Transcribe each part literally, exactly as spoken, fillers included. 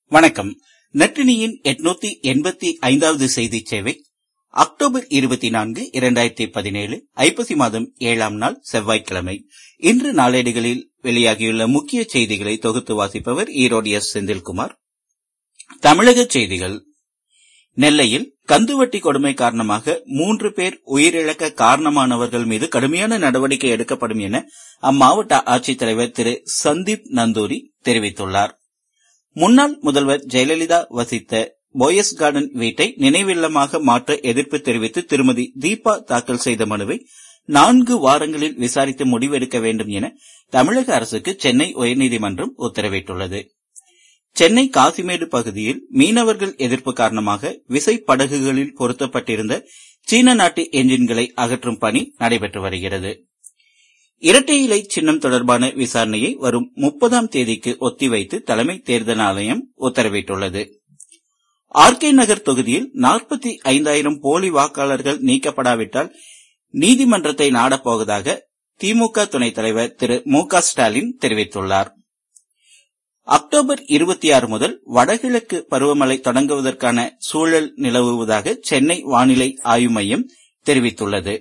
வணக்கம். நற்றினியின் எட்நூத்தி எண்பத்தி ஐந்தாவது செய்தி சேவை அக்டோபர் இருபத்தி நான்கு இரண்டாயிரத்தி பதினேழு ஐப்பசி மாதம் ஏழாம் நாள் செவ்வாய்க்கிழமை. இன்று நாளேடுகளில் வெளியாகியுள்ள முக்கிய செய்திகளை தொகுத்து வாசிப்பவர் ஈரோடு எஸ் செந்தில்குமார். தமிழக செய்திகள். நெல்லையில் கந்துவட்டி கொடுமை காரணமாக மூன்று பேர் உயிரிழக்க காரணமானவர்கள் மீது கடுமையான நடவடிக்கை எடுக்கப்படும் என அம்மாவட்ட ஆட்சித்தலைவர் திரு சந்தீப் நந்தூரி தெரிவித்துள்ளார். முன்னாள் முதல்வர் ஜெயலலிதா வசித்த போயஸ் கார்டன் வீட்டை நினைவில்லமாக மாற்ற எதிர்ப்பு தெரிவித்து திருமதி தீபா தாக்கல் செய்த மனுவை நான்கு வாரங்களில் விசாரித்து முடிவெடுக்க வேண்டும் என தமிழக அரசுக்கு சென்னை உயர்நீதிமன்றம் உத்தரவிட்டுள்ளது. சென்னை காசிமேடு பகுதியில் மீனவர்கள் எதிர்ப்பு காரணமாக விசைப்படகுகளில் பொருத்தப்பட்டிருந்த சீன நாட்டு என்ஜின்களை அகற்றும் பணி நடைபெற்று வருகிறது. இரட்டை இலை சின்னம் தொடர்பான விசாரணையை வரும் முப்பதாம் தேதிக்கு ஒத்திவைத்து தலைமை தேர்தல் ஆணையம் உத்தரவிட்டுள்ளது. ஆர் கே நகர் தொகுதியில் நாற்பத்தி ஐந்தாயிரம் போலி வாக்காளர்கள் நீக்கப்படாவிட்டால் நீதிமன்றத்தை நாடப்போவதாக திமுக துணைத் தலைவர் திரு மு க ஸ்டாலின் தெரிவித்துள்ளார். அக்டோபர் இருபத்தி ஆறு முதல் வடகிழக்கு பருவமழை தொடங்குவதற்கான சூழல் நிலவுவதாக சென்னை வானிலை ஆய்வு மையம் தெரிவித்துள்ளது.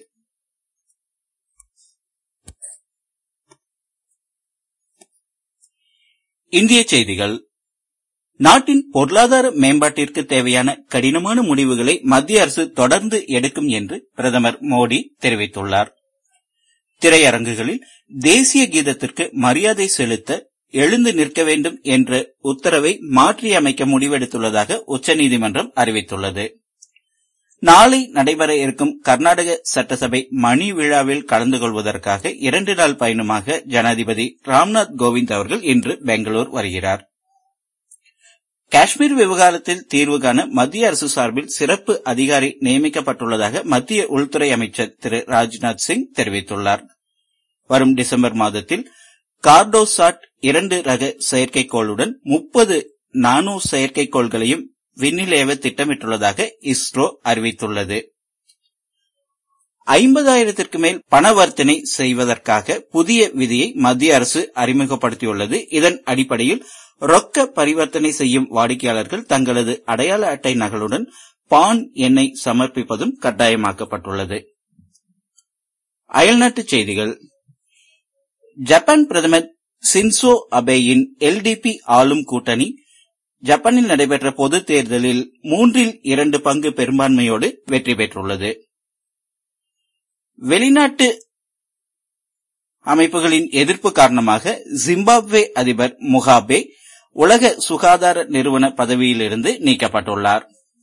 இந்திய செய்திகள். நாட்டின் பொருளாதார மேம்பாட்டிற்கு தேவையான கடினமான முடிவுகளை மத்திய அரசு தொடர்ந்து எடுக்கும் என்று பிரதமர் மோடி தெரிவித்துள்ளார். திரையரங்குகளில் தேசிய கீதத்திற்கு மரியாதை செலுத்த எழுந்து நிற்க வேண்டும் என்ற உத்தரவை மாற்றியமைக்க முடிவெடுத்துள்ளதாக உச்சநீதிமன்றம் அறிவித்துள்ளது. நாளை நடைபெற இருக்கும் கர்நாடக சட்டசபை மணி விழாவில் கலந்து கொள்வதற்காக இரண்டு நாள் பயணமாக ஜனாதிபதி ராம்நாத் கோவிந்த் அவர்கள் இன்று பெங்களூர் வருகிறார். காஷ்மீர் விவகாரத்தில் தீர்வு காண மத்திய அரசு சார்பில் சிறப்பு அதிகாரி நியமிக்கப்பட்டுள்ளதாக மத்திய உள்துறை அமைச்சர் திரு ராஜ்நாத் சிங் தெரிவித்துள்ளார். வரும் டிசம்பர் மாதத்தில் கார்டோசாட் இரண்டு ரக செயற்கைக்கோளுடன் முப்பது நானோ செயற்கைக்கோள்களையும் விண்ணிலேவ திட்டமிட்டுள்ளதாக இஸ்ரோ அறிவித்துள்ளது. ஐம்பதாயிரத்திற்கு மேல் பணவர்த்தனை செய்வதற்காக புதிய விதியை மத்திய அரசு அறிமுகப்படுத்தியுள்ளது. இதன் அடிப்படையில் ரொக்க பரிவர்த்தனை செய்யும் வாடிக்கையாளர்கள் தங்களது அடையாள அட்டை நகலுடன் பான் எண்ணை சமர்ப்பிப்பதும் கட்டாயமாக்கப்பட்டுள்ளது. அயல்நாட்டுச் செய்திகள். ஜப்பான் பிரதமர் சின்சோ அபேயின் எல் டி பி ஆளும் கூட்டணி ஜப்பானில் நடைபெற்ற பொதுத் தேர்தலில் மூன்றில் இரண்டு பங்கு பெரும்பான்மையோடு வெற்றி பெற்றுள்ளது. வெளிநாட்டு அமைப்புகளின் எதிர்ப்பு காரணமாக ஜிம்பாப்வே அதிபர் முகாபே உலக சுகாதார நிறுவன பதவியிலிருந்து நீக்கப்பட்டுள்ளார்.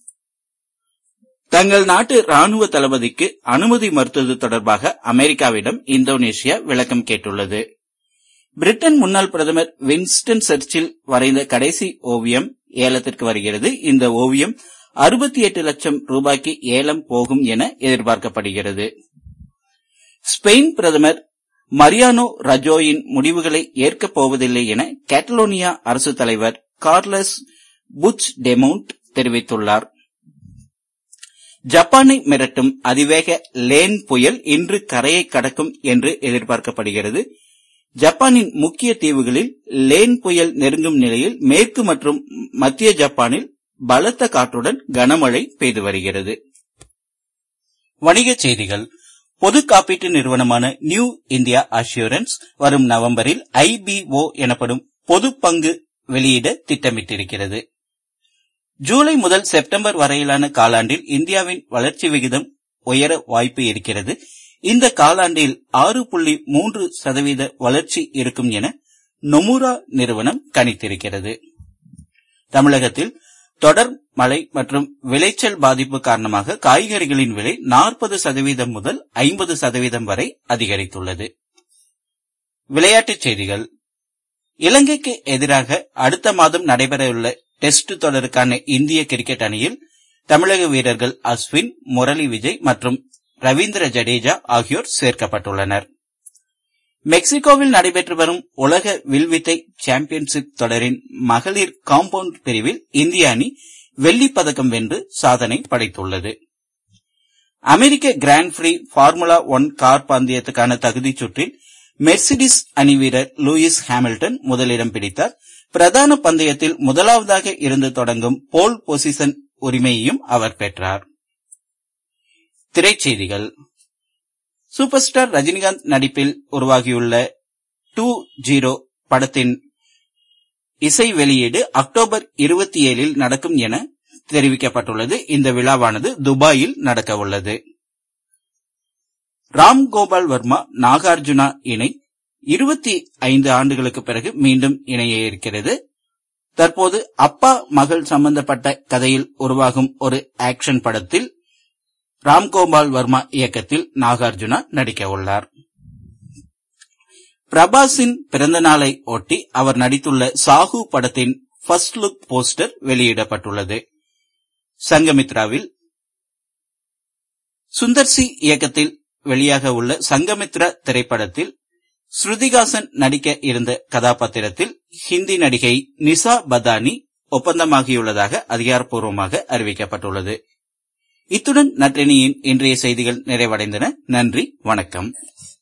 தங்கள் நாட்டு ராணுவ தளபதிக்கு அனுமதி மறுத்தது தொடர்பாக அமெரிக்காவிடம் இந்தோனேஷியா விளக்கம் கேட்டுள்ளது. பிரிட்டன் முன்னாள் பிரதமர் வின்ஸ்டன் சர்ச்சில் வரைந்த கடைசி ஓவியம் ஏலத்திற்கு வருகிறது. இந்த ஓவியம் அறுபத்தி எட்டு லட்சம் ரூபாய்க்கு ஏலம் போகும் என எதிர்பார்க்கப்படுகிறது. ஸ்பெயின் பிரதமர் மரியானோ ரஜோயின் முடிவுகளை ஏற்கப் போவதில்லை என கேட்டலோனியா அரசு தலைவர் கார்லஸ் புச் டெமவுண்ட் தெரிவித்துள்ளார். ஜப்பானை மிரட்டும் அதிவேக லேன் புயல் இன்று கரையை கடக்கும் என்று எதிர்பார்க்கப்படுகிறது. ஜப்பானின் முக்கிய தீவுகளில் லேன் புயல் நெருங்கும் நிலையில் மேற்கு மற்றும் மத்திய ஜப்பானில் பலத்த காற்றுடன் கனமழை பெய்து வருகிறது. வணிகச் செய்திகள். பொது காப்பீட்டு நிறுவனமான நியூ இந்தியா அஷ்யூரன்ஸ் வரும் நவம்பரில் ஐ பி ஓ எனப்படும் பொது பங்கு வெளியிட திட்டமிட்டிருக்கிறது. ஜூலை முதல் செப்டம்பர் வரையிலான காலாண்டில் இந்தியாவின் வளர்ச்சி விகிதம் உயர வாய்ப்பு இருக்கிறது. இந்த காலாண்டில் ஆறு புள்ளி மூன்று சதவீத வளர்ச்சி இருக்கும் என நொமுரா நிறுவனம் கணித்திருக்கிறது. தமிழகத்தில் தொடர் மழை மற்றும் விளைச்சல் பாதிப்பு காரணமாக காய்கறிகளின் விலை நாற்பது சதவீதம் முதல் ஐம்பது சதவீதம் வரை அதிகரித்துள்ளது. விளையாட்டுச் செய்திகள். இலங்கைக்கு எதிராக அடுத்த மாதம் நடைபெறவுள்ள டெஸ்ட் தொடருக்கான இந்திய கிரிக்கெட் அணியில் தமிழக வீரர்கள் அஸ்வின், முரளி விஜய் மற்றும் ரவீந்திர ஜடேஜா ஆகியோர் சேர்க்கப்பட்டுள்ளனர். மெக்சிகோவில் நடைபெற்று வரும் உலக வில்வித்தை சாம்பியன்ஷிப் தொடரின் மகளிர் காம்பவுண்ட் பிரிவில் இந்திய அணி வெள்ளிப் பதக்கம் வென்று சாதனை படைத்துள்ளது. அமெரிக்க grand prix formula one car பந்தயத்துக்கான தகுதிச் சுற்றில் மெர்சிடிஸ் அணி வீரர் லூயிஸ் ஹாமில்டன் முதலிடம் பிடித்தார். பிரதான பந்தயத்தில் முதலாவதாக இருந்து தொடங்கும் போல் பொசிஷன் உரிமையையும் அவர் பெற்றார். திரைச்செய்திகள். சூப்பர் ஸ்டார் ரஜினிகாந்த் நடிப்பில் உருவாகியுள்ள டூ ஜீரோ படத்தின் இசை வெளியீடு அக்டோபர் இருபத்தி ஏழில் நடக்கும் என தெரிவிக்கப்பட்டுள்ளது. இந்த விழாவானது துபாயில் நடக்க உள்ளது. ராம் கோபால் வர்மா நாகார்ஜுனா இணை இருபத்தி ஐந்து ஆண்டுகளுக்கு பிறகு மீண்டும் இணைய இருக்கிறது. தற்போது அப்பா மகள் சம்பந்தப்பட்ட கதையில் உருவாகும் ஒரு ஆக்ஷன் படத்தில் ராம்கோபால் வர்மா இயக்கத்தில் நாகார்ஜுனா நடிக்க உள்ளார். பிரபாஸின் பிறந்த நாளை ஒட்டி அவர் நடித்துள்ள சாஹு படத்தின் ஃபர்ஸ்ட் லுக் போஸ்டர் வெளியிடப்பட்டுள்ளது. சங்கமித்ராவில் சுந்தர்சி இயக்கத்தில் வெளியாக உள்ள சங்கமித்ரா திரைப்படத்தில் ஸ்ருதிகாசன் நடிக்க இருந்த கதாபாத்திரத்தில் ஹிந்தி நடிகை நிசா பதானி ஒப்பந்தமாகியுள்ளதாக அதிகாரப்பூர்வமாக அறிவிக்கப்பட்டுள்ளது. இத்துடன் நற்றினியின் இன்றைய செய்திகள் நிறைவடைந்தன. நன்றி, வணக்கம்.